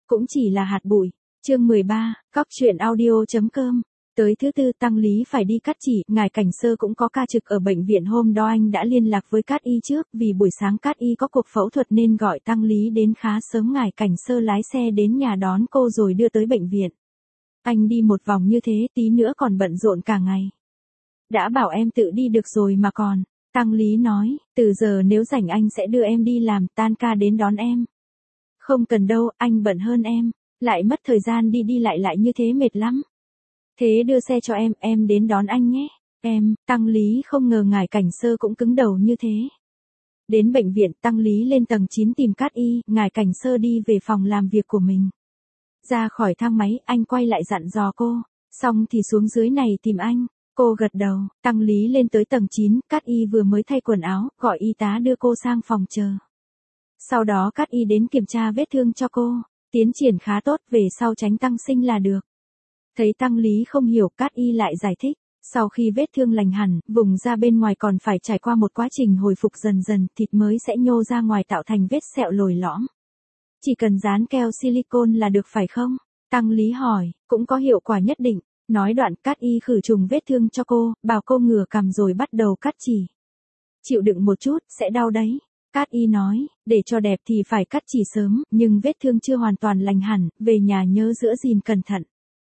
cũng chỉ là hạt bụi. Chương 13, Cóc truyện audio.com. Tới thứ tư Tăng Lý phải đi cắt chỉ, ngài cảnh sơ cũng có ca trực ở bệnh viện, hôm đó anh đã liên lạc với Cát Y trước, vì buổi sáng Cát Y có cuộc phẫu thuật nên gọi Tăng Lý đến khá sớm, ngài cảnh sơ lái xe đến nhà đón cô rồi đưa tới bệnh viện. Anh đi một vòng như thế, tí nữa còn bận rộn cả ngày. Đã bảo em tự đi được rồi mà còn. Tăng Lý nói, từ giờ nếu rảnh anh sẽ đưa em đi làm, tan ca đến đón em. Không cần đâu, anh bận hơn em. Lại mất thời gian đi đi lại như thế mệt lắm. Thế đưa xe cho em đến đón anh nhé. Em, Tăng Lý không ngờ ngài cảnh sơ cũng cứng đầu như thế. Đến bệnh viện, Tăng Lý lên tầng 9 tìm Cát Y, ngài cảnh sơ đi về phòng làm việc của mình. Ra khỏi thang máy, anh quay lại dặn dò cô, xong thì xuống dưới này tìm anh. Cô gật đầu, Tăng Lý lên tới tầng 9, Cát Y vừa mới thay quần áo, gọi y tá đưa cô sang phòng chờ. Sau đó Cát Y đến kiểm tra vết thương cho cô, tiến triển khá tốt, về sau tránh tăng sinh là được. Thấy Tăng Lý không hiểu, Cát Y lại giải thích, sau khi vết thương lành hẳn, vùng da bên ngoài còn phải trải qua một quá trình hồi phục dần dần, thịt mới sẽ nhô ra ngoài tạo thành vết sẹo lồi lõm. Chỉ cần dán keo silicone là được phải không? Tăng Lý hỏi, cũng có hiệu quả nhất định. Nói đoạn, Cát Y khử trùng vết thương cho cô, bảo cô ngửa cằm rồi bắt đầu cắt chỉ. Chịu đựng một chút, sẽ đau đấy. Cát Y nói, để cho đẹp thì phải cắt chỉ sớm, nhưng vết thương chưa hoàn toàn lành hẳn, về nhà nhớ giữ gìn cẩn thận.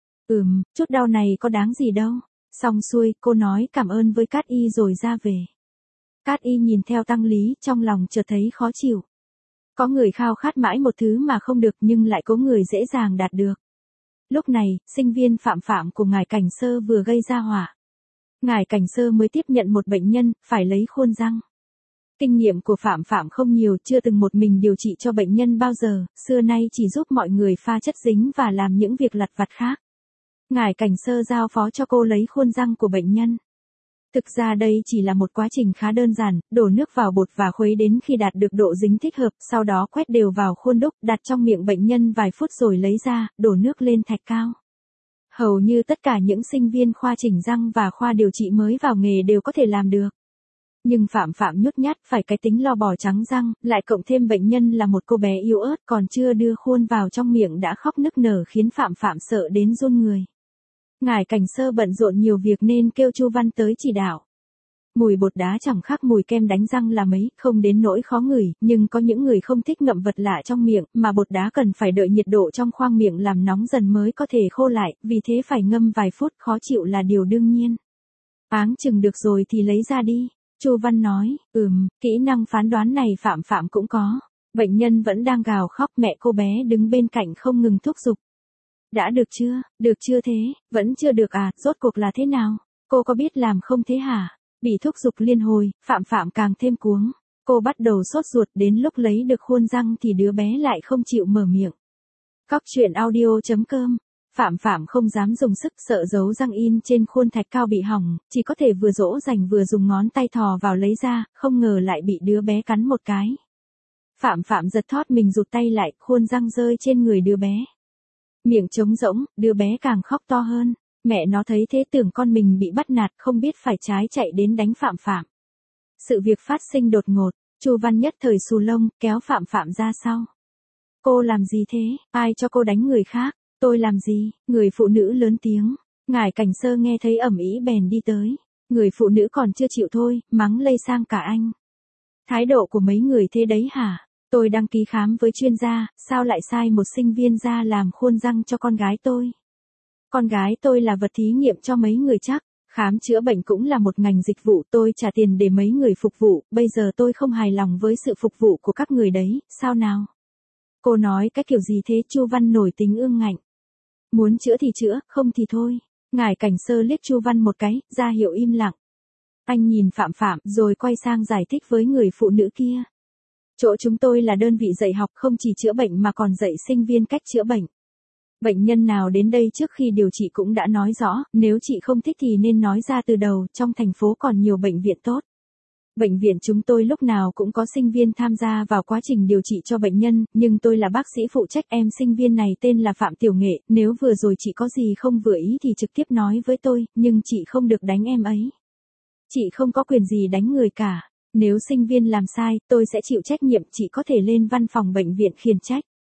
Chút đau này có đáng gì đâu. Xong xuôi, cô nói cảm ơn với Cát Y rồi ra về. Cát Y nhìn theo Tăng Lý, trong lòng chợt thấy khó chịu. Có người khao khát mãi một thứ mà không được, nhưng lại có người dễ dàng đạt được. Lúc này, sinh viên Phạm của ngài cảnh sơ vừa gây ra hỏa. Ngài cảnh sơ mới tiếp nhận một bệnh nhân, phải lấy khuôn răng. Kinh nghiệm của Phạm không nhiều, chưa từng một mình điều trị cho bệnh nhân bao giờ, xưa nay chỉ giúp mọi người pha chất dính và làm những việc lặt vặt khác. Ngài cảnh sơ giao phó cho cô lấy khuôn răng của bệnh nhân. Thực ra đây chỉ là một quá trình khá đơn giản, đổ nước vào bột và khuấy đến khi đạt được độ dính thích hợp, sau đó quét đều vào khuôn đúc, đặt trong miệng bệnh nhân vài phút rồi lấy ra, đổ nước lên thạch cao. Hầu như tất cả những sinh viên khoa chỉnh răng và khoa điều trị mới vào nghề đều có thể làm được. Nhưng Phạm nhút nhát, phải cái tính lo bò trắng răng, lại cộng thêm bệnh nhân là một cô bé yếu ớt, còn chưa đưa khuôn vào trong miệng đã khóc nức nở khiến Phạm sợ đến run người. Ngài cảnh sơ bận rộn nhiều việc nên kêu Chu Văn tới chỉ đạo. Mùi bột đá chẳng khác mùi kem đánh răng là mấy, không đến nỗi khó ngửi, nhưng có những người không thích ngậm vật lạ trong miệng, mà bột đá cần phải đợi nhiệt độ trong khoang miệng làm nóng dần mới có thể khô lại, vì thế phải ngâm vài phút, khó chịu là điều đương nhiên. Áng chừng được rồi thì lấy ra đi, Chu Văn nói, kỹ năng phán đoán này Phạm cũng có. Bệnh nhân vẫn đang gào khóc, mẹ cô bé đứng bên cạnh không ngừng thúc giục. Đã được chưa thế, vẫn chưa được à, rốt cuộc là thế nào, cô có biết làm không thế hả? Bị thúc giục liên hồi, Phạm càng thêm cuống. Cô bắt đầu sốt ruột, đến lúc lấy được khuôn răng thì đứa bé lại không chịu mở miệng. Cóc truyện audio.com. Phạm không dám dùng sức, sợ dấu răng in trên khuôn thạch cao bị hỏng, chỉ có thể vừa dỗ dành vừa dùng ngón tay thò vào lấy ra, không ngờ lại bị đứa bé cắn một cái. Phạm giật thót mình rụt tay lại, khuôn răng rơi trên người đứa bé. Miệng trống rỗng, đứa bé càng khóc to hơn. Mẹ nó thấy thế tưởng con mình bị bắt nạt, không biết phải trái chạy đến đánh Phạm. Sự việc phát sinh đột ngột, Chu Văn nhất thời xù lông, kéo Phạm ra sau. Cô làm gì thế, ai cho cô đánh người khác, tôi làm gì, người phụ nữ lớn tiếng. Ngài cảnh sơ nghe thấy ầm ĩ bèn đi tới. Người phụ nữ còn chưa chịu thôi, mắng lây sang cả anh. Thái độ của mấy người thế đấy hả? Tôi đăng ký khám với chuyên gia, sao lại sai một sinh viên ra làm khuôn răng cho con gái tôi? Con gái tôi là vật thí nghiệm cho mấy người chắc, khám chữa bệnh cũng là một ngành dịch vụ, tôi trả tiền để mấy người phục vụ, bây giờ tôi không hài lòng với sự phục vụ của các người đấy, sao nào? Cô nói cái kiểu gì thế? Chu Văn nổi tính ương ngạnh. Muốn chữa thì chữa, không thì thôi. Ngài cảnh sơ liếc Chu Văn một cái, ra hiệu im lặng. Anh nhìn Phạm rồi quay sang giải thích với người phụ nữ kia. Chỗ chúng tôi là đơn vị dạy học, không chỉ chữa bệnh mà còn dạy sinh viên cách chữa bệnh. Bệnh nhân nào đến đây trước khi điều trị cũng đã nói rõ, nếu chị không thích thì nên nói ra từ đầu, trong thành phố còn nhiều bệnh viện tốt. Bệnh viện chúng tôi lúc nào cũng có sinh viên tham gia vào quá trình điều trị cho bệnh nhân, nhưng tôi là bác sĩ phụ trách, em sinh viên này tên là Phạm Tiểu Nghệ, nếu vừa rồi chị có gì không vừa ý thì trực tiếp nói với tôi, nhưng chị không được đánh em ấy. Chị không có quyền gì đánh người cả. Nếu sinh viên làm sai, tôi sẽ chịu trách nhiệm, chị có thể lên văn phòng bệnh viện khiển trách.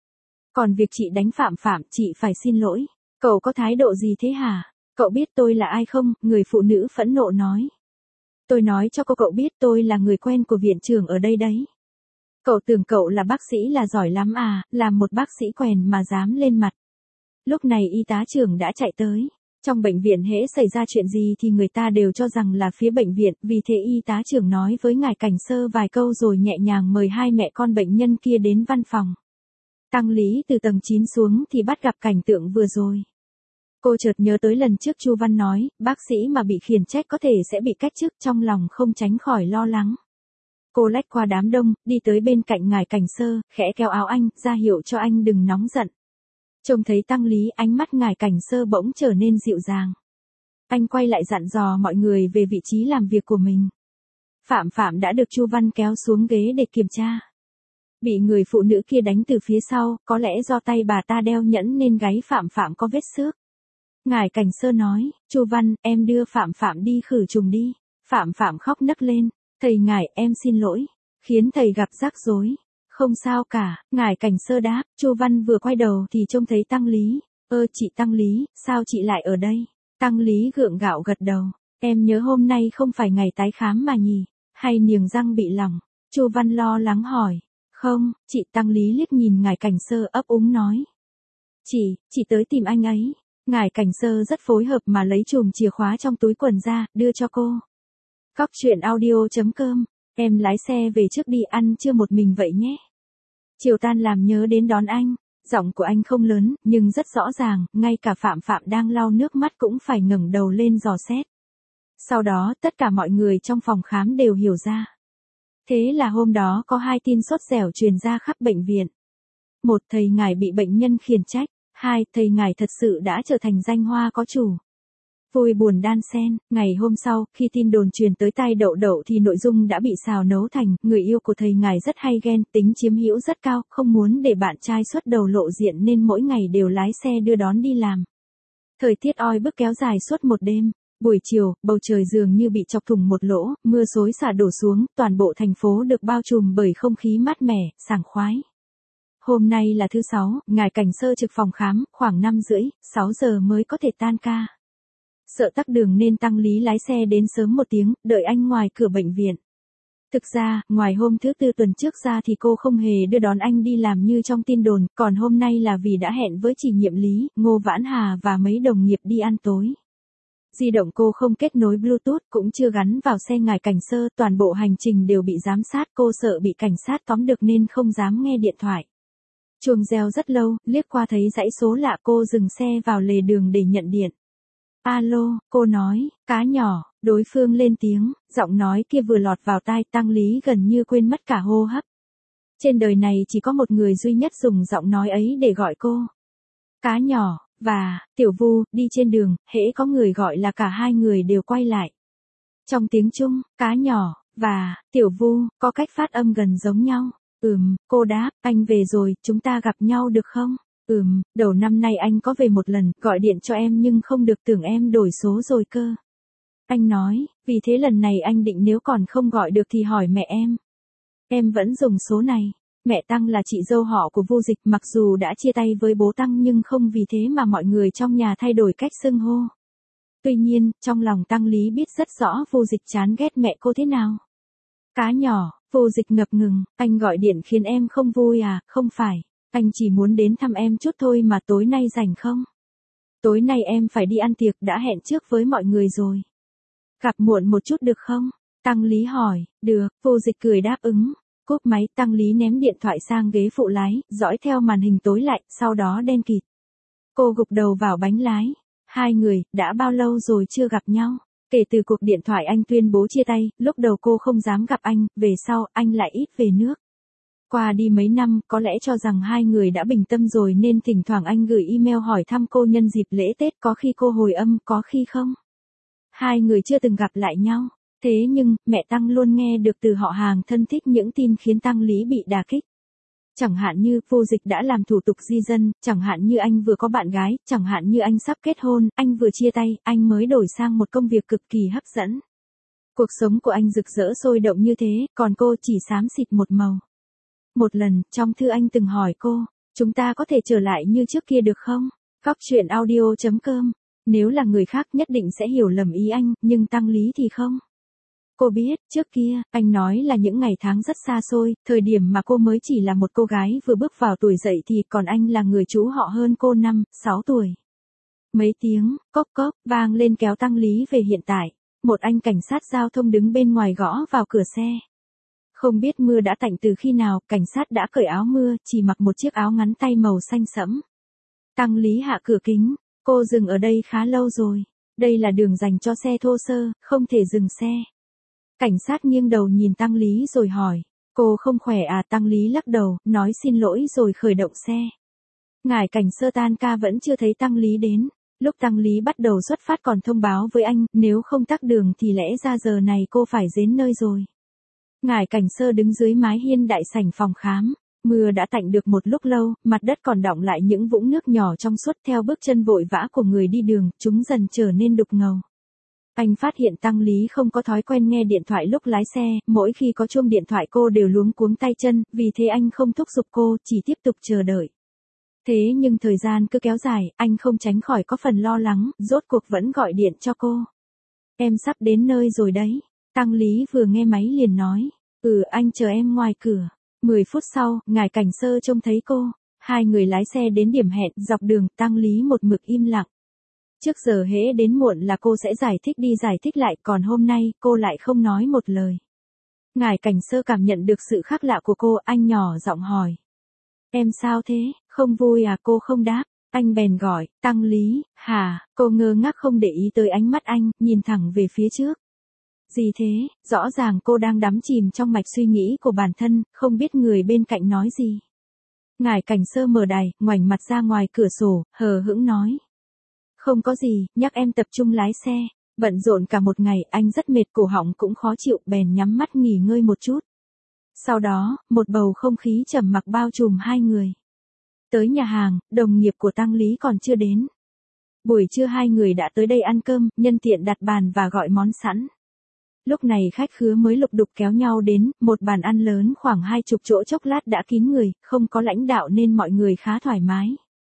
Còn việc chị đánh Phạm Phạm, chị phải xin lỗi. Cậu có thái độ gì thế hả? Cậu biết tôi là ai không? Người phụ nữ phẫn nộ nói. Tôi nói cho cậu biết tôi là người quen của viện trưởng ở đây đấy. Cậu tưởng cậu là bác sĩ là giỏi lắm à, làm một bác sĩ quèn mà dám lên mặt. Lúc này y tá trưởng đã chạy tới. Trong bệnh viện hễ xảy ra chuyện gì thì người ta đều cho rằng là phía bệnh viện, vì thế y tá trưởng nói với ngài cảnh sơ vài câu rồi nhẹ nhàng mời hai mẹ con bệnh nhân kia đến văn phòng. Tăng Lý từ tầng 9 xuống thì bắt gặp cảnh tượng vừa rồi. Cô chợt nhớ tới lần trước Chu Văn nói, bác sĩ mà bị khiển trách có thể sẽ bị cách chức, trong lòng không tránh khỏi lo lắng. Cô lách qua đám đông, đi tới bên cạnh ngài cảnh sơ, khẽ kéo áo anh, ra hiệu cho anh đừng nóng giận. Trông thấy Tăng Lý, ánh mắt ngài cảnh sơ bỗng trở nên dịu dàng. Anh quay lại dặn dò mọi người về vị trí làm việc của mình. Phạm Phạm đã được Chu Văn kéo xuống ghế để kiểm tra. Bị người phụ nữ kia đánh từ phía sau, có lẽ do tay bà ta đeo nhẫn nên gáy Phạm Phạm có vết xước. Ngài cảnh sơ nói, Chu Văn, em đưa Phạm Phạm đi khử trùng đi. Phạm Phạm khóc nấc lên, thầy ngài, em xin lỗi, khiến thầy gặp rắc rối. Không sao cả, ngài cảnh sơ đáp. Chu Văn vừa quay đầu thì trông thấy Tăng Lý. Chị Tăng Lý, sao chị lại ở đây? Tăng Lý gượng gạo gật đầu. Em nhớ hôm nay không phải ngày tái khám mà nhỉ? Hay niềng răng bị lỏng? Chu Văn lo lắng hỏi. Không, chị. Tăng Lý liếc nhìn ngài cảnh sơ ấp úng nói. Chị tới tìm anh ấy. Ngài cảnh sơ rất phối hợp mà lấy chùm chìa khóa trong túi quần ra, đưa cho cô. Cóc truyện audio.com. Em lái xe về trước đi, ăn trưa một mình vậy nhé. Chiều tan làm nhớ đến đón anh. Giọng của anh không lớn, nhưng rất rõ ràng, ngay cả Phạm Phạm đang lau nước mắt cũng phải ngẩng đầu lên dò xét. Sau đó, tất cả mọi người trong phòng khám đều hiểu ra. Thế là hôm đó có 2 tin sốt dẻo truyền ra khắp bệnh viện. 1. Thầy ngài bị bệnh nhân khiển trách. 2. Thầy ngài thật sự đã trở thành danh hoa có chủ. Vui buồn đan xen. Ngày hôm sau, khi tin đồn truyền tới tai Đậu Đậu thì nội dung đã bị xào nấu thành, người yêu của thầy ngài rất hay ghen, tính chiếm hữu rất cao, không muốn để bạn trai xuất đầu lộ diện nên mỗi ngày đều lái xe đưa đón đi làm. Thời tiết oi bức kéo dài suốt một đêm. Buổi chiều, bầu trời dường như bị chọc thủng một lỗ, mưa xối xả đổ xuống, toàn bộ thành phố được bao trùm bởi không khí mát mẻ, sảng khoái. Hôm nay là thứ 6, ngài cảnh sơ trực phòng khám, khoảng 5:30, 6 giờ mới có thể tan ca. Sợ tắc đường nên Tăng Lý lái xe đến sớm 1 tiếng, đợi anh ngoài cửa bệnh viện. Thực ra, ngoài hôm thứ Tư tuần trước ra thì cô không hề đưa đón anh đi làm như trong tin đồn, còn hôm nay là vì đã hẹn với chị Nhiệm Lý, Ngô Vãn Hà và mấy đồng nghiệp đi ăn tối. Di động cô không kết nối Bluetooth, cũng chưa gắn vào xe ngài cảnh sơ, toàn bộ hành trình đều bị giám sát, cô sợ bị cảnh sát tóm được nên không dám nghe điện thoại. Chuông reo rất lâu, liếc qua thấy dãy số lạ, cô dừng xe vào lề đường để nhận điện. Alo, cô nói, cá nhỏ, đối phương lên tiếng, giọng nói kia vừa lọt vào tai Tăng Lý gần như quên mất cả hô hấp. Trên đời này chỉ có một người duy nhất dùng giọng nói ấy để gọi cô. Cá nhỏ, và, Tiểu Vu, đi trên đường, hễ có người gọi là cả hai người đều quay lại. Trong tiếng Trung, cá nhỏ, và, Tiểu Vu, có cách phát âm gần giống nhau. Cô đáp, anh về rồi, chúng ta gặp nhau được không? Đầu năm nay anh có về một lần, gọi điện cho em nhưng không được, tưởng em đổi số rồi cơ. Anh nói, vì thế lần này anh định nếu còn không gọi được thì hỏi mẹ em. Em vẫn dùng số này. Mẹ Tăng là chị dâu họ của Vu Dịch, mặc dù đã chia tay với bố Tăng nhưng không vì thế mà mọi người trong nhà thay đổi cách xưng hô. Tuy nhiên, trong lòng Tăng Lý biết rất rõ Vu Dịch chán ghét mẹ cô thế nào. Cá nhỏ, Vu Dịch ngập ngừng, anh gọi điện khiến em không vui à? Không phải, anh chỉ muốn đến thăm em chút thôi mà, tối nay rảnh không? Tối nay em phải đi ăn tiệc, đã hẹn trước với mọi người rồi. Gặp muộn một chút được không? Tăng Lý hỏi. Được, Vu Dịch cười đáp ứng. Cúp máy, Tăng Lý ném điện thoại sang ghế phụ lái, dõi theo màn hình tối lại, sau đó đen kịt. Cô gục đầu vào bánh lái. Hai người, đã bao lâu rồi chưa gặp nhau? Kể từ cuộc điện thoại anh tuyên bố chia tay, lúc đầu cô không dám gặp anh, về sau, anh lại ít về nước. Qua đi mấy năm, có lẽ cho rằng hai người đã bình tâm rồi nên thỉnh thoảng anh gửi email hỏi thăm cô nhân dịp lễ Tết, có khi cô hồi âm, có khi không. Hai người chưa từng gặp lại nhau. Thế nhưng, mẹ Tăng luôn nghe được từ họ hàng thân thích những tin khiến Tăng Lý bị đả kích. Chẳng hạn như, Vu Dịch đã làm thủ tục di dân, chẳng hạn như anh vừa có bạn gái, chẳng hạn như anh sắp kết hôn, anh vừa chia tay, anh mới đổi sang một công việc cực kỳ hấp dẫn. Cuộc sống của anh rực rỡ sôi động như thế, còn cô chỉ xám xịt một màu. Một lần, trong thư anh từng hỏi cô, Chúng ta có thể trở lại như trước kia được không? Cóc truyện audio.com. Nếu là người khác nhất định sẽ hiểu lầm ý anh, nhưng Tăng Lý thì không. Cô biết, trước kia, anh nói là những ngày tháng rất xa xôi, thời điểm mà cô mới chỉ là một cô gái vừa bước vào tuổi dậy thì còn anh là người chú họ hơn cô 5-6 tuổi. Mấy tiếng, cốc cốc, vang lên kéo Tăng Lý về hiện tại. Một anh cảnh sát giao thông đứng bên ngoài gõ vào cửa xe. Không biết mưa đã tạnh từ khi nào, cảnh sát đã cởi áo mưa, chỉ mặc một chiếc áo ngắn tay màu xanh sẫm. Tăng Lý hạ cửa kính, cô dừng ở đây khá lâu rồi. Đây là đường dành cho xe thô sơ, không thể dừng xe. Cảnh sát nghiêng đầu nhìn Tăng Lý rồi hỏi, cô không khỏe à? Tăng Lý lắc đầu, nói xin lỗi rồi khởi động xe. Ngải cảnh sơ tan ca vẫn chưa thấy Tăng Lý đến. Lúc Tăng Lý bắt đầu xuất phát còn thông báo với anh, nếu không tắc đường thì lẽ ra giờ này cô phải đến nơi rồi. Ngải cảnh sơ đứng dưới mái hiên đại sảnh phòng khám. Mưa đã tạnh được một lúc lâu, mặt đất còn đọng lại những vũng nước nhỏ trong suốt theo bước chân vội vã của người đi đường, chúng dần trở nên đục ngầu. Anh phát hiện Tăng Lý không có thói quen nghe điện thoại lúc lái xe, mỗi khi có chuông điện thoại cô đều luống cuống tay chân, vì thế anh không thúc giục cô, chỉ tiếp tục chờ đợi. Thế nhưng thời gian cứ kéo dài, anh không tránh khỏi có phần lo lắng, rốt cuộc vẫn gọi điện cho cô. Em sắp đến nơi rồi đấy. Tăng Lý vừa nghe máy liền nói. Anh chờ em ngoài cửa. 10 phút sau, ngải cảnh sơ trông thấy cô. Hai người lái xe đến điểm hẹn, dọc đường, Tăng Lý một mực im lặng. Trước giờ hễ đến muộn là cô sẽ giải thích lại, còn hôm nay, cô lại không nói một lời. Ngải cảnh sơ cảm nhận được sự khác lạ của cô, anh nhỏ giọng hỏi. Em sao thế, không vui à? Cô không đáp. Anh bèn gọi, Tăng Lý, hả? Cô ngơ ngác không để ý tới ánh mắt anh, nhìn thẳng về phía trước. Gì thế? Rõ ràng cô đang đắm chìm trong mạch suy nghĩ của bản thân, không biết người bên cạnh nói gì. Ngải cảnh sơ mở đài, ngoảnh mặt ra ngoài cửa sổ, hờ hững nói. Không có gì, nhắc em tập trung lái xe. Bận rộn cả một ngày, anh rất mệt, cổ họng cũng khó chịu, bèn nhắm mắt nghỉ ngơi một chút. Sau đó, một bầu không khí trầm mặc bao trùm hai người. Tới nhà hàng, đồng nghiệp của Tăng Lý còn chưa đến. Buổi trưa hai người đã tới đây ăn cơm, nhân tiện đặt bàn và gọi món sẵn. Lúc này khách khứa mới lục đục kéo nhau đến, một bàn ăn lớn khoảng 20 chỗ chốc lát đã kín người, không có lãnh đạo nên mọi người khá thoải mái.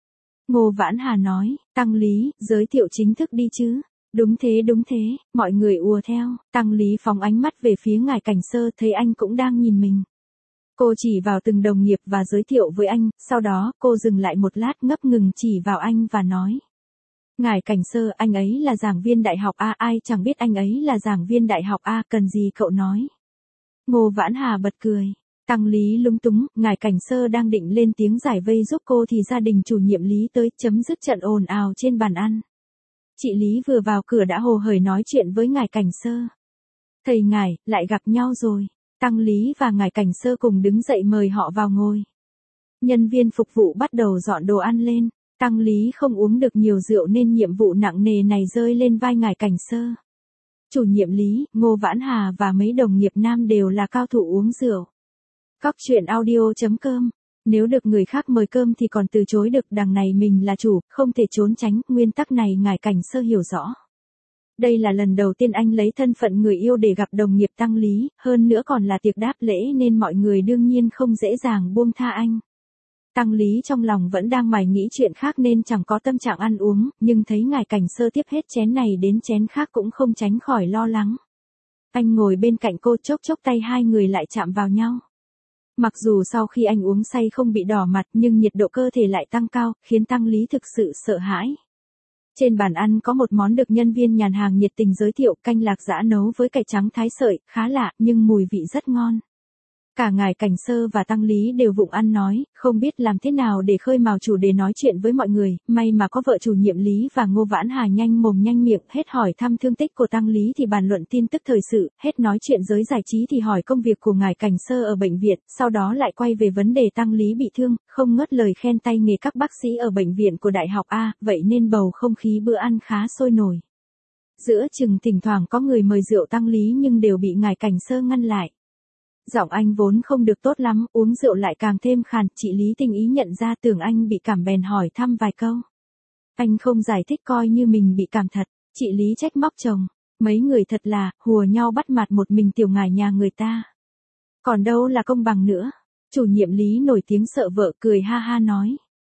Ngô Vãn Hà nói, Tăng Lý, giới thiệu chính thức đi chứ. Đúng thế, mọi người ùa theo. Tăng Lý phóng ánh mắt về phía ngải cảnh sơ, thấy anh cũng đang nhìn mình. Cô chỉ vào từng đồng nghiệp và giới thiệu với anh, sau đó cô dừng lại một lát ngấp ngừng chỉ vào anh và nói. Ngải cảnh sơ, anh ấy là giảng viên đại học A, ai chẳng biết anh ấy là giảng viên đại học A, cần gì cậu nói. Ngô Vãn Hà bật cười. Tăng Lý lúng túng, ngải cảnh sơ đang định lên tiếng giải vây giúp cô thì gia đình chủ nhiệm Lý tới, chấm dứt trận ồn ào trên bàn ăn. Chị Lý vừa vào cửa đã hồ hởi nói chuyện với ngải cảnh sơ. Thầy ngải, lại gặp nhau rồi. Tăng Lý và ngải cảnh sơ cùng đứng dậy mời họ vào ngồi. Nhân viên phục vụ bắt đầu dọn đồ ăn lên. Tăng Lý không uống được nhiều rượu nên nhiệm vụ nặng nề này rơi lên vai ngải cảnh sơ. Chủ nhiệm Lý, Ngô Vãn Hà và mấy đồng nghiệp nam đều là cao thủ uống rượu. Cóc truyện audio.com. Nếu được người khác mời cơm thì còn từ chối được, đằng này mình là chủ, không thể trốn tránh, nguyên tắc này ngải cảnh sơ hiểu rõ. Đây là lần đầu tiên anh lấy thân phận người yêu để gặp đồng nghiệp Tăng Lý, hơn nữa còn là tiệc đáp lễ nên mọi người đương nhiên không dễ dàng buông tha anh. Tăng Lý trong lòng vẫn đang mải nghĩ chuyện khác nên chẳng có tâm trạng ăn uống, nhưng thấy ngải cảnh sơ tiếp hết chén này đến chén khác cũng không tránh khỏi lo lắng. Anh ngồi bên cạnh cô, chốc tay hai người lại chạm vào nhau. Mặc dù sau khi anh uống say không bị đỏ mặt nhưng nhiệt độ cơ thể lại tăng cao, khiến Tăng Lý thực sự sợ hãi. Trên bàn ăn có một món được nhân viên nhàn hàng nhiệt tình giới thiệu, canh lạc giã nấu với cải trắng thái sợi, khá lạ nhưng mùi vị rất ngon. Cả ngải cảnh sơ và Tăng Lý đều vụng ăn nói, không biết làm thế nào để khơi mào chủ đề nói chuyện với mọi người, may mà có vợ chủ nhiệm Lý và Ngô Vãn Hà nhanh mồm nhanh miệng, hết hỏi thăm thương tích của Tăng Lý thì bàn luận tin tức thời sự, hết nói chuyện giới giải trí thì hỏi công việc của ngải cảnh sơ ở bệnh viện, sau đó lại quay về vấn đề Tăng Lý bị thương, không ngớt lời khen tay nghề các bác sĩ ở bệnh viện của Đại học A, vậy nên bầu không khí bữa ăn khá sôi nổi. Giữa chừng thỉnh thoảng có người mời rượu Tăng Lý nhưng đều bị ngải cảnh sơ ngăn lại. Giọng anh vốn không được tốt lắm, uống rượu lại càng thêm khàn, chị Lý tinh ý nhận ra, tưởng anh bị cảm bèn hỏi thăm vài câu. Anh không giải thích coi như mình bị cảm thật, chị Lý trách móc chồng, mấy người thật là, hùa nhau bắt mặt một mình tiểu ngải nhà người ta. Còn đâu là công bằng nữa, chủ nhiệm Lý nổi tiếng sợ vợ cười ha ha nói.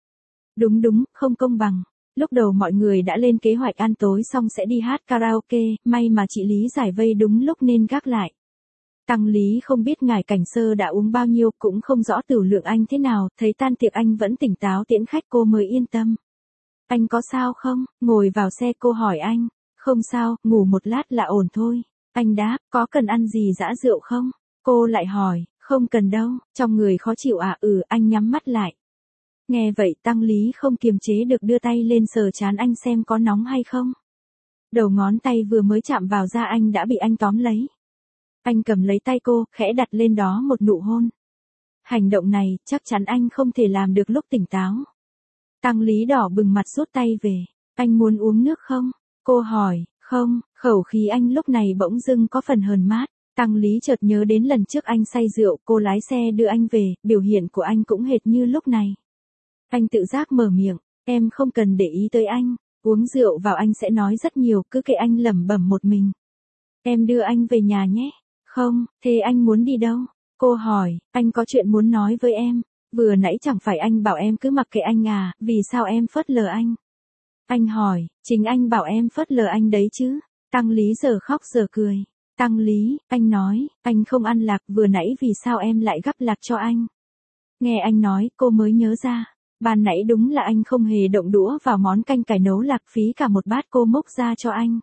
Đúng đúng, không công bằng. Lúc đầu mọi người đã lên kế hoạch ăn tối xong sẽ đi hát karaoke, may mà chị Lý giải vây đúng lúc nên gác lại. Tăng Lý không biết ngài cảnh sơ đã uống bao nhiêu, cũng không rõ tửu lượng anh thế nào, thấy tan tiệc anh vẫn tỉnh táo tiễn khách cô mới yên tâm. Anh có sao không? Ngồi vào xe cô hỏi anh. Không sao, ngủ một lát là ổn thôi. Anh đáp, có cần ăn gì dã rượu không? Cô lại hỏi, không cần đâu, trong người khó chịu à? Anh nhắm mắt lại. Nghe vậy Tăng Lý không kiềm chế được đưa tay lên sờ trán anh xem có nóng hay không. Đầu ngón tay vừa mới chạm vào da anh đã bị anh tóm lấy. Anh cầm lấy tay cô, khẽ đặt lên đó một nụ hôn. Hành động này, chắc chắn anh không thể làm được lúc tỉnh táo. Tăng Lý đỏ bừng mặt rút tay về. Anh muốn uống nước không? Cô hỏi, không, khẩu khí anh lúc này bỗng dưng có phần hờn mát. Tăng Lý chợt nhớ đến lần trước anh say rượu, cô lái xe đưa anh về, biểu hiện của anh cũng hệt như lúc này. Anh tự giác mở miệng, em không cần để ý tới anh, uống rượu vào anh sẽ nói rất nhiều, cứ kệ anh lẩm bẩm một mình. Em đưa anh về nhà nhé. Không, thế anh muốn đi đâu? Cô hỏi, anh có chuyện muốn nói với em. Vừa nãy chẳng phải anh bảo em cứ mặc kệ anh à, vì sao em phớt lờ anh? Anh hỏi, chính anh bảo em phớt lờ anh đấy chứ. Tăng Lý giờ khóc giờ cười. Tăng Lý, anh nói, anh không ăn lạc, vừa nãy vì sao em lại gắp lạc cho anh? Nghe anh nói, cô mới nhớ ra. Ban nãy đúng là anh không hề động đũa vào món canh cải nấu lạc, phí cả một bát cô múc ra cho anh.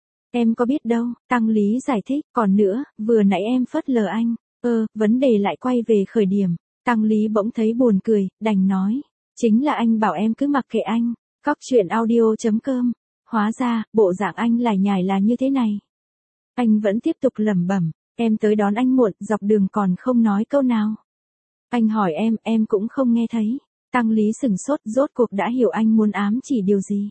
Em có biết đâu, Tăng Lý giải thích, còn nữa, vừa nãy em phớt lờ anh. Vấn đề lại quay về khởi điểm. Tăng Lý bỗng thấy buồn cười, đành nói. Chính là anh bảo em cứ mặc kệ anh. Cóc truyện audio.com. Hóa ra, bộ dạng anh lải nhải là như thế này. Anh vẫn tiếp tục lẩm bẩm, em tới đón anh muộn, dọc đường còn không nói câu nào. Anh hỏi em cũng không nghe thấy. Tăng Lý sửng sốt, rốt cuộc đã hiểu anh muốn ám chỉ điều gì.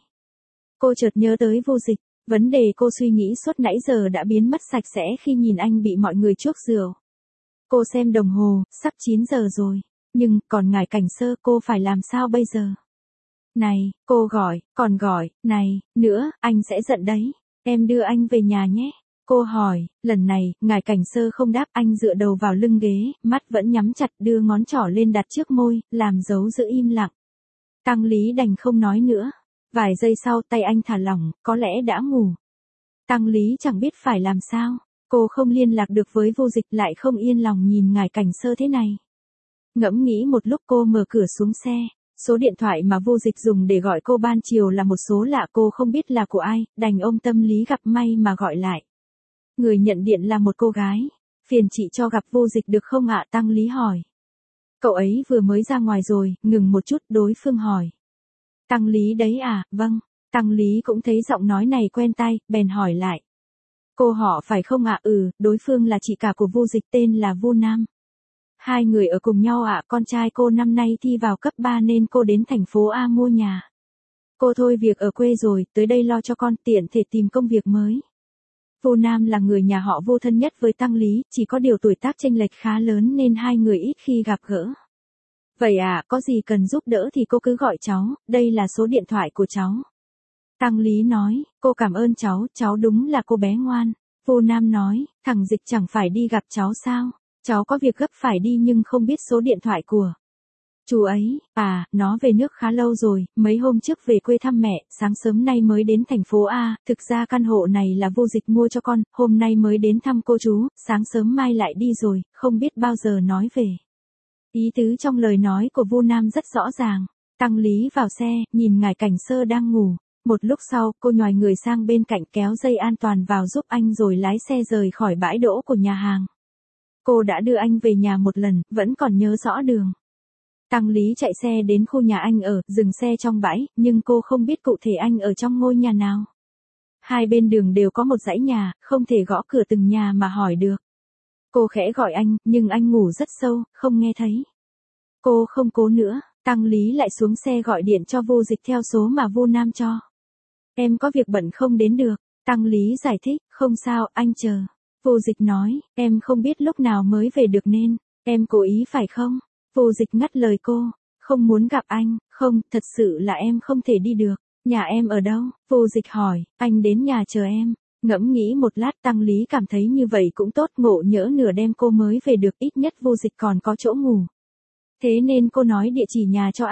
Cô chợt nhớ tới Vô Dịch, vấn đề cô suy nghĩ suốt nãy giờ đã biến mất sạch sẽ khi nhìn anh bị mọi người chuốc rượu. Cô xem đồng hồ, sắp 9 giờ rồi, nhưng còn ngài cảnh sơ cô phải làm sao bây giờ? Này, cô còn gọi, này, nữa, anh sẽ giận đấy, em đưa anh về nhà nhé. Cô hỏi, lần này, ngài cảnh sơ không đáp, anh dựa đầu vào lưng ghế, mắt vẫn nhắm chặt, đưa ngón trỏ lên đặt trước môi, làm dấu giữ im lặng. Tăng Lý đành không nói nữa. Vài giây sau tay anh thả lỏng, có lẽ đã ngủ. Tăng Lý chẳng biết phải làm sao, cô không liên lạc được với Vô Dịch, lại không yên lòng nhìn ngài cảnh sơ thế này. Ngẫm nghĩ một lúc cô mở cửa xuống xe, số điện thoại mà Vô Dịch dùng để gọi cô ban chiều là một số lạ, cô không biết là của ai, đành ôm tâm lý gặp may mà gọi lại. Người nhận điện là một cô gái. Phiền chị cho gặp Vô Dịch được không ạ? Tăng Lý hỏi. Cậu ấy vừa mới ra ngoài rồi, ngừng một chút, đối phương hỏi. Tăng Lý đấy à? Vâng. Tăng Lý cũng thấy giọng nói này quen tai, bèn hỏi lại. Cô họ phải không ạ? Đối phương là chị cả của Vô Dịch, tên là Vu Nam. Hai người ở cùng nhau ạ. Con trai cô năm nay thi vào cấp 3 nên cô đến thành phố A mua nhà. Cô thôi việc ở quê rồi, tới đây lo cho con, tiện thể tìm công việc mới. Vu Nam là người nhà họ Vô thân nhất với Tăng Lý, chỉ có điều tuổi tác chênh lệch khá lớn nên hai người ít khi gặp gỡ. Vậy à, có gì cần giúp đỡ thì cô cứ gọi cháu, đây là số điện thoại của cháu. Tăng Lý nói, cô cảm ơn cháu đúng là cô bé ngoan. Vu Nam nói, thằng Dịch chẳng phải đi gặp cháu sao? Cháu có việc gấp phải đi nhưng không biết số điện thoại của chú ấy. Nó về nước khá lâu rồi, mấy hôm trước về quê thăm mẹ, sáng sớm nay mới đến thành phố A, thực ra căn hộ này là Vô Dịch mua cho con, hôm nay mới đến thăm cô chú, sáng sớm mai lại đi rồi, không biết bao giờ nói về. Ý tứ trong lời nói của Vu Nam rất rõ ràng. Tăng Lý vào xe, nhìn ngài cảnh sơ đang ngủ. Một lúc sau, cô nhoài người sang bên cạnh kéo dây an toàn vào giúp anh rồi lái xe rời khỏi bãi đỗ của nhà hàng. Cô đã đưa anh về nhà một lần, vẫn còn nhớ rõ đường. Tăng Lý chạy xe đến khu nhà anh ở, dừng xe trong bãi, nhưng cô không biết cụ thể anh ở trong ngôi nhà nào. Hai bên đường đều có một dãy nhà, không thể gõ cửa từng nhà mà hỏi được. Cô khẽ gọi anh, nhưng anh ngủ rất sâu, không nghe thấy. Cô không cố nữa, Tăng Lý lại xuống xe gọi điện cho Vô Dịch theo số mà Vu Nam cho. Em có việc bận không đến được. Tăng Lý giải thích, không sao, anh chờ. Vô Dịch nói, em không biết lúc nào mới về được nên, em cố ý phải không? Vô Dịch ngắt lời cô, không muốn gặp anh, không, thật sự là em không thể đi được. Nhà em ở đâu? Vô Dịch hỏi, anh đến nhà chờ em. Ngẫm nghĩ một lát Tăng Lý cảm thấy như vậy cũng tốt, ngộ nhỡ nửa đêm cô mới về được, ít nhất Vô Dịch còn có chỗ ngủ. Thế nên cô nói địa chỉ nhà cho anh.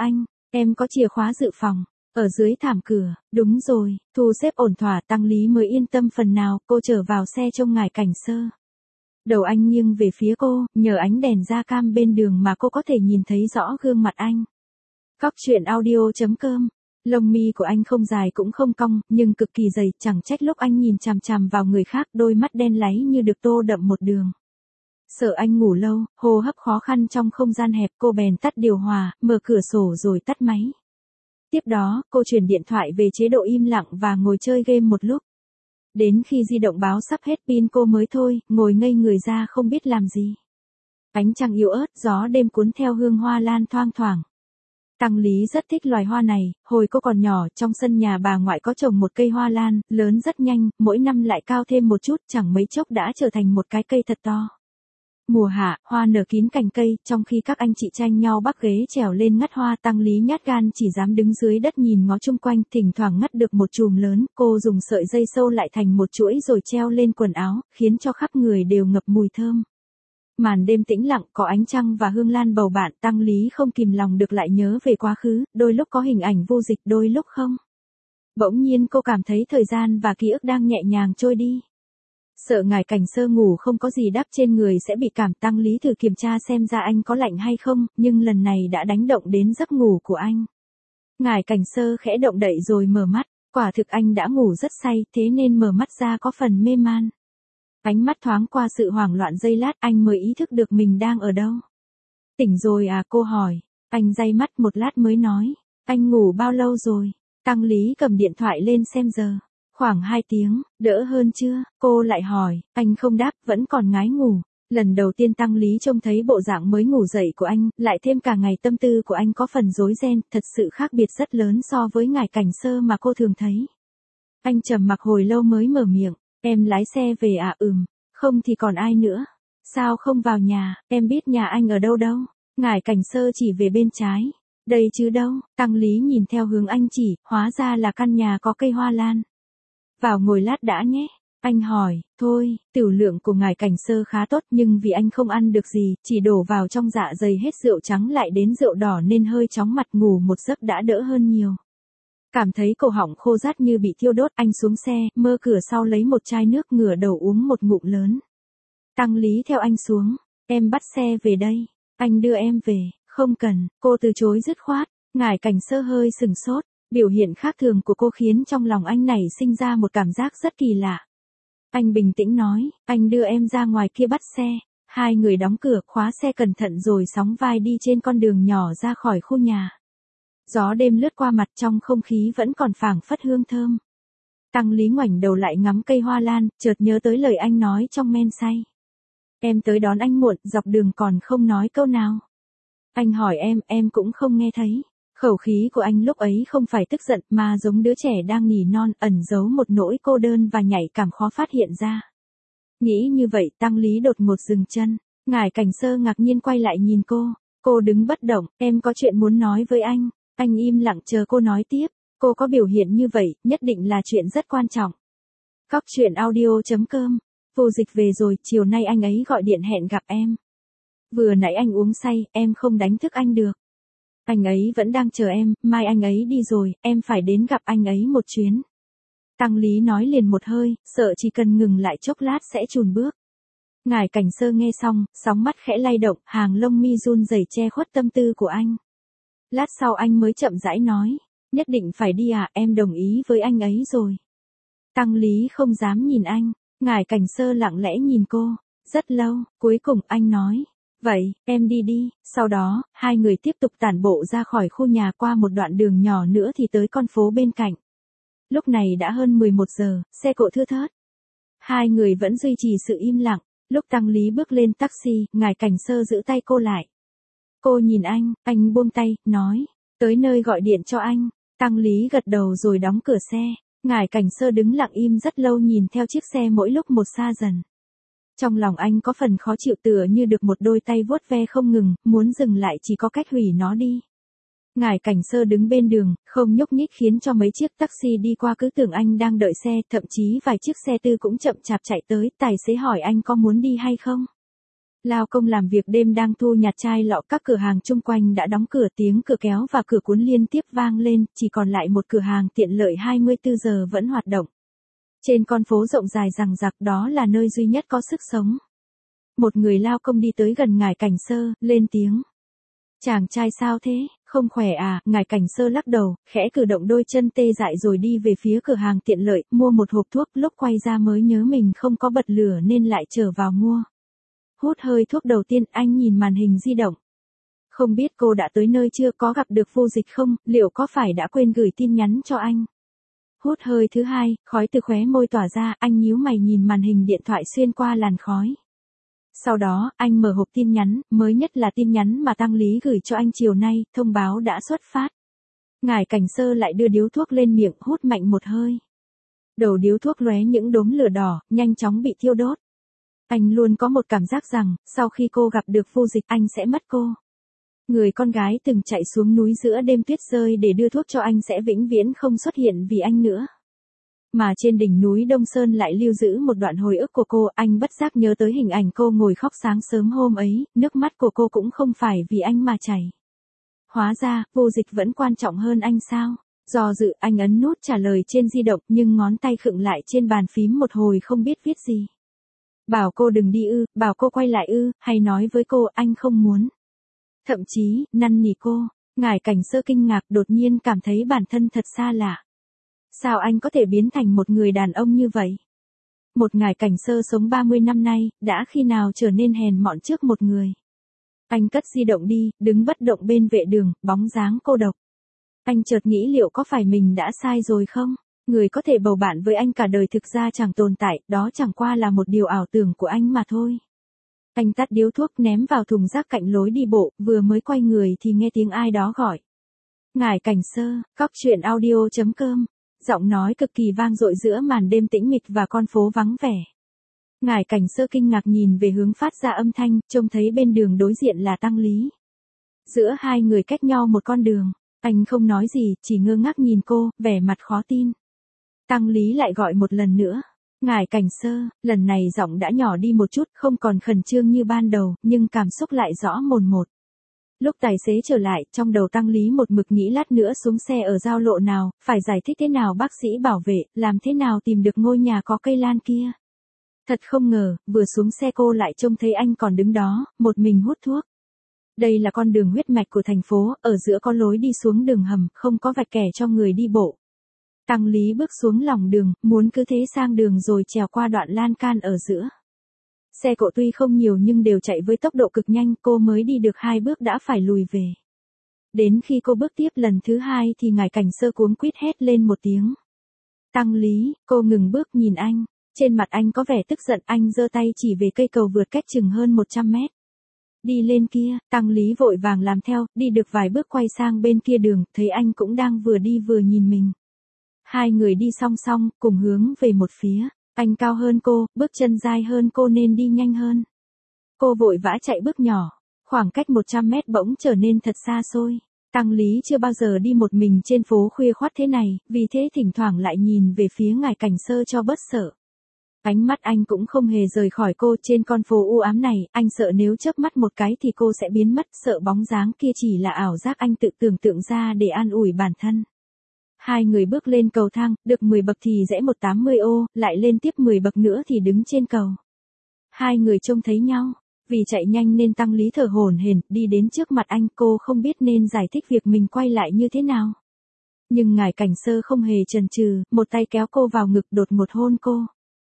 Em có chìa khóa dự phòng. Ở dưới thảm cửa, đúng rồi, thu xếp ổn thỏa Tăng Lý mới yên tâm phần nào, cô trở vào xe trông Ngải Cảnh Sơ. Đầu anh nghiêng về phía cô, nhờ ánh đèn da cam bên đường mà cô có thể nhìn thấy rõ gương mặt anh. Góc truyện audio.com. Lông mi của anh không dài cũng không cong, nhưng cực kỳ dày, chẳng trách lúc anh nhìn chằm chằm vào người khác, đôi mắt đen láy như được tô đậm một đường. Sợ anh ngủ lâu, hô hấp khó khăn trong không gian hẹp, cô bèn tắt điều hòa, mở cửa sổ rồi tắt máy. Tiếp đó, cô chuyển điện thoại về chế độ im lặng và ngồi chơi game một lúc. Đến khi di động báo sắp hết pin cô mới thôi, ngồi ngây người ra không biết làm gì. Ánh trăng yếu ớt, gió đêm cuốn theo hương hoa lan thoang thoảng. Tăng Lý rất thích loài hoa này, hồi cô còn nhỏ, trong sân nhà bà ngoại có trồng một cây hoa lan, lớn rất nhanh, mỗi năm lại cao thêm một chút, chẳng mấy chốc đã trở thành một cái cây thật to. Mùa hạ, hoa nở kín cành cây, trong khi các anh chị tranh nhau bắc ghế trèo lên ngắt hoa, Tăng Lý nhát gan chỉ dám đứng dưới đất nhìn ngó chung quanh, thỉnh thoảng ngắt được một chùm lớn, cô dùng sợi dây sâu lại thành một chuỗi rồi treo lên quần áo, khiến cho khắp người đều ngập mùi thơm. Màn đêm tĩnh lặng, có ánh trăng và hương lan bầu bạn, Tăng Lý không kìm lòng được lại nhớ về quá khứ, đôi lúc có hình ảnh vô dịch, đôi lúc không. Bỗng nhiên cô cảm thấy thời gian và ký ức đang nhẹ nhàng trôi đi. Sợ Ngải Cảnh Sơ ngủ không có gì đắp trên người sẽ bị cảm, Tăng Lý thử kiểm tra xem da anh có lạnh hay không, nhưng lần này đã đánh động đến giấc ngủ của anh. Ngải Cảnh Sơ khẽ động đậy rồi mở mắt, quả thực anh đã ngủ rất say, thế nên mở mắt ra có phần mê man. Ánh mắt thoáng qua sự hoảng loạn giây lát, anh mới ý thức được mình đang ở đâu. Tỉnh rồi à, cô hỏi. Anh day mắt một lát mới nói. Anh ngủ bao lâu rồi? Tăng Lý cầm điện thoại lên xem giờ. Khoảng 2 tiếng, đỡ hơn chưa? Cô lại hỏi. Anh không đáp, vẫn còn ngái ngủ. Lần đầu tiên Tăng Lý trông thấy bộ dạng mới ngủ dậy của anh, lại thêm cả ngày tâm tư của anh có phần rối ren, thật sự khác biệt rất lớn so với Ngải Cảnh Sơ mà cô thường thấy. Anh trầm mặc hồi lâu mới mở miệng. Em lái xe về à? Không thì còn ai nữa. Sao không vào nhà, em biết nhà anh ở đâu đâu. Ngải Cảnh Sơ chỉ về bên trái. Đây chứ đâu, Tăng Lý nhìn theo hướng anh chỉ, hóa ra là căn nhà có cây hoa lan. Vào ngồi lát đã nhé. Anh hỏi, thôi, tửu lượng của Ngải Cảnh Sơ khá tốt nhưng vì anh không ăn được gì, chỉ đổ vào trong dạ dày hết rượu trắng lại đến rượu đỏ nên hơi chóng mặt, ngủ một giấc đã đỡ hơn nhiều. Cảm thấy cổ họng khô rát như bị thiêu đốt, anh xuống xe, mở cửa sau lấy một chai nước ngửa đầu uống một ngụm lớn. Tăng Lý theo anh xuống, em bắt xe về đây, anh đưa em về, không cần, cô từ chối dứt khoát. Ngải Cảnh Sơ hơi sừng sốt, biểu hiện khác thường của cô khiến trong lòng anh nảy sinh ra một cảm giác rất kỳ lạ. Anh bình tĩnh nói, anh đưa em ra ngoài kia bắt xe. Hai người đóng cửa, khóa xe cẩn thận rồi sóng vai đi trên con đường nhỏ ra khỏi khu nhà. Gió đêm lướt qua mặt, trong không khí vẫn còn phảng phất hương thơm. Tăng Lý ngoảnh đầu lại ngắm cây hoa lan, chợt nhớ tới lời anh nói trong men say. Em tới đón anh muộn, dọc đường còn không nói câu nào. Anh hỏi em cũng không nghe thấy. Khẩu khí của anh lúc ấy không phải tức giận mà giống đứa trẻ đang nỉ non, ẩn giấu một nỗi cô đơn và nhạy cảm khó phát hiện ra. Nghĩ như vậy, Tăng Lý đột ngột dừng chân. Ngải Cảnh Sơ ngạc nhiên quay lại nhìn cô. Cô đứng bất động, em có chuyện muốn nói với anh. Anh im lặng chờ cô nói tiếp. Cô có biểu hiện như vậy, nhất định là chuyện rất quan trọng. Góc truyện audio.com. Vô Dịch về rồi, chiều nay anh ấy gọi điện hẹn gặp em. Vừa nãy anh uống say, em không đánh thức anh được. Anh ấy vẫn đang chờ em, mai anh ấy đi rồi, em phải đến gặp anh ấy một chuyến. Tăng Lý nói liền một hơi, sợ chỉ cần ngừng lại chốc lát sẽ chùn bước. Ngải Cảnh Sơ nghe xong, sóng mắt khẽ lay động, hàng lông mi run rẩy che khuất tâm tư của anh. Lát sau anh mới chậm rãi nói, nhất định phải đi à, em đồng ý với anh ấy rồi. Tăng Lý không dám nhìn anh, Ngải Cảnh Sơ lặng lẽ nhìn cô, rất lâu, cuối cùng anh nói, vậy, em đi đi. Sau đó, hai người tiếp tục tản bộ ra khỏi khu nhà, qua một đoạn đường nhỏ nữa thì tới con phố bên cạnh. Lúc này đã hơn 11 giờ, xe cộ thưa thớt. Hai người vẫn duy trì sự im lặng, lúc Tăng Lý bước lên taxi, Ngải Cảnh Sơ giữ tay cô lại. Cô nhìn anh buông tay, nói, tới nơi gọi điện cho anh. Tăng Lý gật đầu rồi đóng cửa xe. Ngải Cảnh Sơ đứng lặng im rất lâu nhìn theo chiếc xe mỗi lúc một xa dần. Trong lòng anh có phần khó chịu, tựa như được một đôi tay vuốt ve không ngừng, muốn dừng lại chỉ có cách hủy nó đi. Ngải Cảnh Sơ đứng bên đường, không nhúc nhích khiến cho mấy chiếc taxi đi qua cứ tưởng anh đang đợi xe, thậm chí vài chiếc xe tư cũng chậm chạp chạy tới, tài xế hỏi anh có muốn đi hay không. Lao công làm việc đêm đang thu nhặt chai lọ, các cửa hàng chung quanh đã đóng cửa, tiếng cửa kéo và cửa cuốn liên tiếp vang lên, chỉ còn lại một cửa hàng tiện lợi 24 giờ vẫn hoạt động. Trên con phố rộng dài dằng dặc, đó là nơi duy nhất có sức sống. Một người lao công đi tới gần Ngải Cảnh Sơ, lên tiếng. Chàng trai sao thế, không khỏe à? Ngải Cảnh Sơ lắc đầu, khẽ cử động đôi chân tê dại rồi đi về phía cửa hàng tiện lợi, mua một hộp thuốc, lúc quay ra mới nhớ mình không có bật lửa nên lại trở vào mua. Hút hơi thuốc đầu tiên, anh nhìn màn hình di động. Không biết cô đã tới nơi chưa, có gặp được Vô Dịch không, liệu có phải đã quên gửi tin nhắn cho anh? Hút hơi thứ hai, khói từ khóe môi tỏa ra, anh nhíu mày nhìn màn hình điện thoại xuyên qua làn khói. Sau đó, anh mở hộp tin nhắn, mới nhất là tin nhắn mà Tăng Lý gửi cho anh chiều nay, thông báo đã xuất phát. Ngải Cảnh Sơ lại đưa điếu thuốc lên miệng, hút mạnh một hơi. Đầu điếu thuốc lóe những đốm lửa đỏ, nhanh chóng bị thiêu đốt. Anh luôn có một cảm giác rằng, sau khi cô gặp được Vô Dịch, anh sẽ mất cô. Người con gái từng chạy xuống núi giữa đêm tuyết rơi để đưa thuốc cho anh sẽ vĩnh viễn không xuất hiện vì anh nữa. Mà trên đỉnh núi Đông Sơn lại lưu giữ một đoạn hồi ức của cô, anh bất giác nhớ tới hình ảnh cô ngồi khóc sáng sớm hôm ấy, nước mắt của cô cũng không phải vì anh mà chảy. Hóa ra, Vô Dịch vẫn quan trọng hơn anh sao? Do dự, anh ấn nút trả lời trên di động, nhưng ngón tay khựng lại trên bàn phím một hồi không biết viết gì. Bảo cô đừng đi ư, bảo cô quay lại ư, hay nói với cô anh không muốn. Thậm chí, năn nỉ cô. Ngải Cảnh Sơ kinh ngạc, đột nhiên cảm thấy bản thân thật xa lạ. Sao anh có thể biến thành một người đàn ông như vậy? Một Ngải Cảnh Sơ sống 30 năm nay, đã khi nào trở nên hèn mọn trước một người? Anh cất di động đi, đứng bất động bên vệ đường, bóng dáng cô độc. Anh chợt nghĩ liệu có phải mình đã sai rồi không? Người có thể bầu bạn với anh cả đời thực ra chẳng tồn tại, đó chẳng qua là một điều ảo tưởng của anh mà thôi. Anh tắt điếu thuốc ném vào thùng rác cạnh lối đi bộ, vừa mới quay người thì nghe tiếng ai đó gọi. Ngải Cảnh Sơ, cóc truyện audio.com. Giọng nói cực kỳ vang dội giữa màn đêm tĩnh mịch và con phố vắng vẻ. Ngải Cảnh Sơ kinh ngạc nhìn về hướng phát ra âm thanh, trông thấy bên đường đối diện là Tăng Lý. Giữa hai người cách nhau một con đường, anh không nói gì, chỉ ngơ ngác nhìn cô, vẻ mặt khó tin. Tăng Lý lại gọi một lần nữa. Ngải Cảnh Sơ, lần này giọng đã nhỏ đi một chút, không còn khẩn trương như ban đầu, nhưng cảm xúc lại rõ mồn một. Lúc tài xế trở lại, trong đầu Tăng Lý một mực nghĩ lát nữa xuống xe ở giao lộ nào, phải giải thích thế nào bác sĩ bảo vệ, làm thế nào tìm được ngôi nhà có cây lan kia. Thật không ngờ, vừa xuống xe cô lại trông thấy anh còn đứng đó, một mình hút thuốc. Đây là con đường huyết mạch của thành phố, ở giữa có lối đi xuống đường hầm, không có vạch kẻ cho người đi bộ. Tăng Lý bước xuống lòng đường, muốn cứ thế sang đường rồi trèo qua đoạn lan can ở giữa. Xe cộ tuy không nhiều nhưng đều chạy với tốc độ cực nhanh, cô mới đi được 2 bước đã phải lùi về. Đến khi cô bước tiếp lần thứ 2 thì Ngải Cảnh Sơ cuống quýt hét lên một tiếng. Tăng Lý, cô ngừng bước nhìn anh. Trên mặt anh có vẻ tức giận, anh giơ tay chỉ về cây cầu vượt cách chừng hơn 100 mét. Đi lên kia, Tăng Lý vội vàng làm theo, đi được vài bước quay sang bên kia đường, thấy anh cũng đang vừa đi vừa nhìn mình. Hai người đi song song, cùng hướng về một phía. Anh cao hơn cô, bước chân dài hơn cô nên đi nhanh hơn. Cô vội vã chạy bước nhỏ. Khoảng cách 100 mét bỗng trở nên thật xa xôi. Tăng Lý chưa bao giờ đi một mình trên phố khuya khoắt thế này, vì thế thỉnh thoảng lại nhìn về phía Ngải Cảnh Sơ cho bớt sợ. Ánh mắt anh cũng không hề rời khỏi cô trên con phố u ám này, anh sợ nếu chớp mắt một cái thì cô sẽ biến mất, sợ bóng dáng kia chỉ là ảo giác anh tự tưởng tượng ra để an ủi bản thân. Hai người bước lên cầu thang, được 10 bậc thì rẽ 180 ô, lại lên tiếp 10 bậc nữa thì đứng trên cầu. Hai người trông thấy nhau, vì chạy nhanh nên Tăng Lý thở hổn hển, đi đến trước mặt anh, cô không biết nên giải thích việc mình quay lại như thế nào. Nhưng Ngải Cảnh Sơ không hề chần chừ, một tay kéo cô vào ngực đột một hôn cô.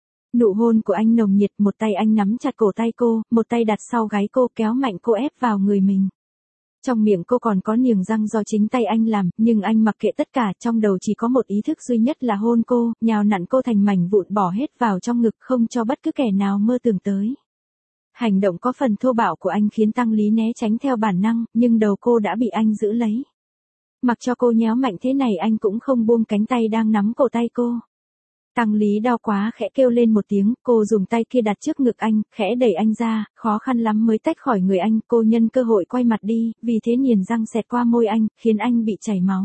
Nụ hôn của anh nồng nhiệt, một tay anh nắm chặt cổ tay cô, một tay đặt sau gáy cô kéo mạnh cô ép vào người mình. Trong miệng cô còn có niềng răng do chính tay anh làm, nhưng anh mặc kệ tất cả, trong đầu chỉ có một ý thức duy nhất là hôn cô, nhào nặn cô thành mảnh vụn bỏ hết vào trong ngực không cho bất cứ kẻ nào mơ tưởng tới. Hành động có phần thô bạo của anh khiến Tăng Lý né tránh theo bản năng, nhưng đầu cô đã bị anh giữ lấy. Mặc cho cô nhéo mạnh thế này anh cũng không buông cánh tay đang nắm cổ tay cô. Tăng Lý đau quá khẽ kêu lên một tiếng, cô dùng tay kia đặt trước ngực anh, khẽ đẩy anh ra, khó khăn lắm mới tách khỏi người anh, cô nhân cơ hội quay mặt đi, vì thế niềng răng xẹt qua môi anh, khiến anh bị chảy máu.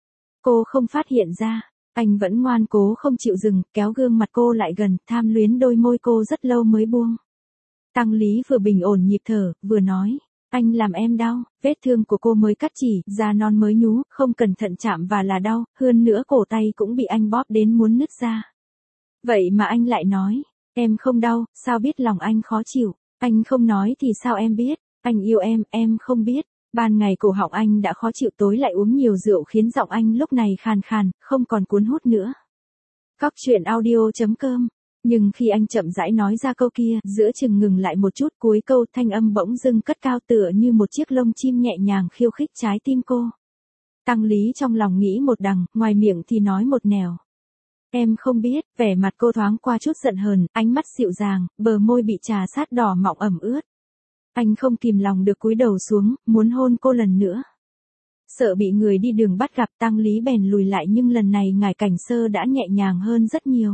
Cô không phát hiện ra, anh vẫn ngoan cố không chịu dừng, kéo gương mặt cô lại gần, tham luyến đôi môi cô rất lâu mới buông. Tăng Lý vừa bình ổn nhịp thở, vừa nói. Anh làm em đau, vết thương của cô mới cắt chỉ, da non mới nhú, không cẩn thận chạm và là đau, hơn nữa cổ tay cũng bị anh bóp đến muốn nứt ra. Vậy mà anh lại nói, em không đau, sao biết lòng anh khó chịu, anh không nói thì sao em biết, anh yêu em không biết. Ban ngày cổ họng anh đã khó chịu, tối lại uống nhiều rượu khiến giọng anh lúc này khàn khàn, không còn cuốn hút nữa. Cóc truyện audio.com. Nhưng khi anh chậm rãi nói ra câu kia, giữa chừng ngừng lại một chút, cuối câu thanh âm bỗng dưng cất cao tựa như một chiếc lông chim nhẹ nhàng khiêu khích trái tim cô. Tăng Lý trong lòng nghĩ một đằng, ngoài miệng thì nói một nẻo. Em không biết, vẻ mặt cô thoáng qua chút giận hờn, ánh mắt dịu dàng, bờ môi bị trà sát đỏ mọng ẩm ướt. Anh không kìm lòng được cúi đầu xuống, muốn hôn cô lần nữa. Sợ bị người đi đường bắt gặp, Tăng Lý bèn lùi lại, nhưng lần này Ngải Cảnh Sơ đã nhẹ nhàng hơn rất nhiều.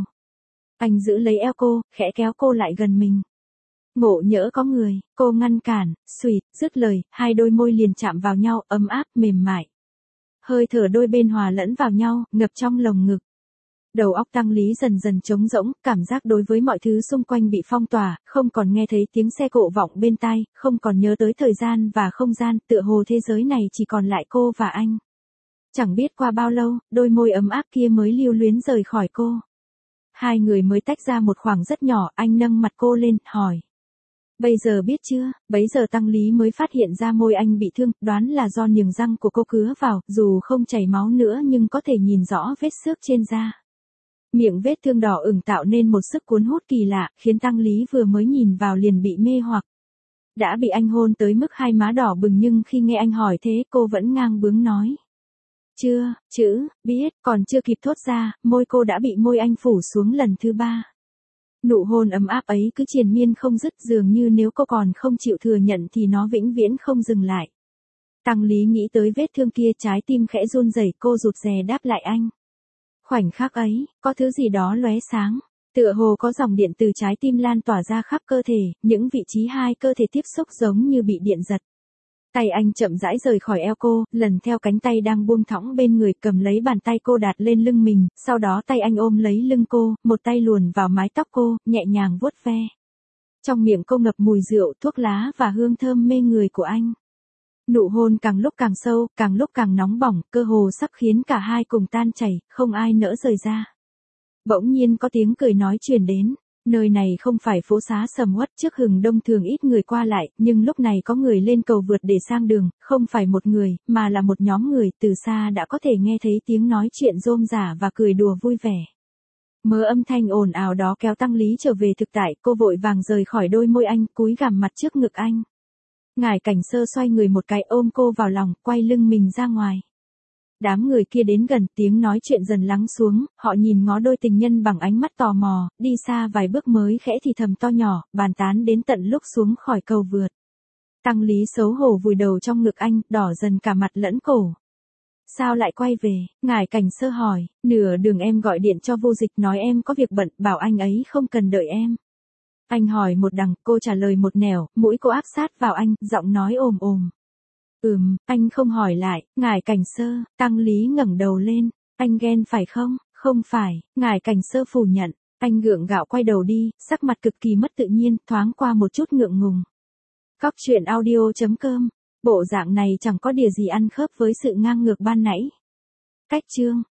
Anh giữ lấy eo cô, khẽ kéo cô lại gần mình. Ngộ nhỡ có người, cô ngăn cản, xuỵt, dứt lời, hai đôi môi liền chạm vào nhau, ấm áp, mềm mại. Hơi thở đôi bên hòa lẫn vào nhau, ngập trong lồng ngực. Đầu óc Tăng Lý dần dần trống rỗng, cảm giác đối với mọi thứ xung quanh bị phong tỏa, không còn nghe thấy tiếng xe cộ vọng bên tai, không còn nhớ tới thời gian và không gian, tựa hồ thế giới này chỉ còn lại cô và anh. Chẳng biết qua bao lâu, đôi môi ấm áp kia mới lưu luyến rời khỏi cô. Hai người mới tách ra một khoảng rất nhỏ, anh nâng mặt cô lên, hỏi. Bây giờ biết chưa? Bấy giờ Tăng Lý mới phát hiện ra môi anh bị thương, đoán là do niềng răng của cô cứa vào, dù không chảy máu nữa nhưng có thể nhìn rõ vết xước trên da. Miệng vết thương đỏ ửng tạo nên một sức cuốn hút kỳ lạ, khiến Tăng Lý vừa mới nhìn vào liền bị mê hoặc. Đã bị anh hôn tới mức hai má đỏ bừng, nhưng khi nghe anh hỏi thế cô vẫn ngang bướng nói. Chưa, biết, còn chưa kịp thốt ra, môi cô đã bị môi anh phủ xuống lần thứ ba. Nụ hôn ấm áp ấy cứ triền miên không dứt, dường như nếu cô còn không chịu thừa nhận thì nó vĩnh viễn không dừng lại. Tăng Lý nghĩ tới vết thương kia, trái tim khẽ run rẩy, cô rụt rè đáp lại anh. Khoảnh khắc ấy, có thứ gì đó lóe sáng, tựa hồ có dòng điện từ trái tim lan tỏa ra khắp cơ thể, những vị trí hai cơ thể tiếp xúc giống như bị điện giật. Tay anh chậm rãi rời khỏi eo cô, lần theo cánh tay đang buông thõng bên người, cầm lấy bàn tay cô đặt lên lưng mình, sau đó tay anh ôm lấy lưng cô, một tay luồn vào mái tóc cô, nhẹ nhàng vuốt ve. Trong miệng cô ngập mùi rượu, thuốc lá và hương thơm mê người của anh. Nụ hôn càng lúc càng sâu, càng lúc càng nóng bỏng, cơ hồ sắp khiến cả hai cùng tan chảy, không ai nỡ rời ra. Bỗng nhiên có tiếng cười nói truyền đến. Nơi này không phải phố xá sầm uất, trước hừng đông thường ít người qua lại, nhưng lúc này có người lên cầu vượt để sang đường, không phải một người, mà là một nhóm người, từ xa đã có thể nghe thấy tiếng nói chuyện rôm rả và cười đùa vui vẻ. Mớ âm thanh ồn ào đó kéo Tăng Lý trở về thực tại, cô vội vàng rời khỏi đôi môi anh, cúi gằm mặt trước ngực anh. Ngải Cảnh Sơ xoay người một cái ôm cô vào lòng, quay lưng mình ra ngoài. Đám người kia đến gần, tiếng nói chuyện dần lắng xuống, họ nhìn ngó đôi tình nhân bằng ánh mắt tò mò, đi xa vài bước mới khẽ thì thầm to nhỏ, bàn tán đến tận lúc xuống khỏi cầu vượt. Tăng Lý xấu hổ vùi đầu trong ngực anh, đỏ dần cả mặt lẫn cổ. Sao lại quay về? Ngải Cảnh Sơ hỏi, nửa đường em gọi điện cho Vô Dịch nói em có việc bận, bảo anh ấy không cần đợi em. Anh hỏi một đằng, cô trả lời một nẻo, mũi cô áp sát vào anh, giọng nói ồm ồm. Anh không hỏi lại. Ngải Cảnh Sơ. Tăng Lý ngẩng đầu lên. Anh ghen phải không? Không phải. Ngải Cảnh Sơ phủ nhận. Anh gượng gạo quay đầu đi, sắc mặt cực kỳ mất tự nhiên, thoáng qua một chút ngượng ngùng. Cóc truyện audio.com. Bộ dạng này chẳng có điều gì ăn khớp với sự ngang ngược ban nãy. Cách chương.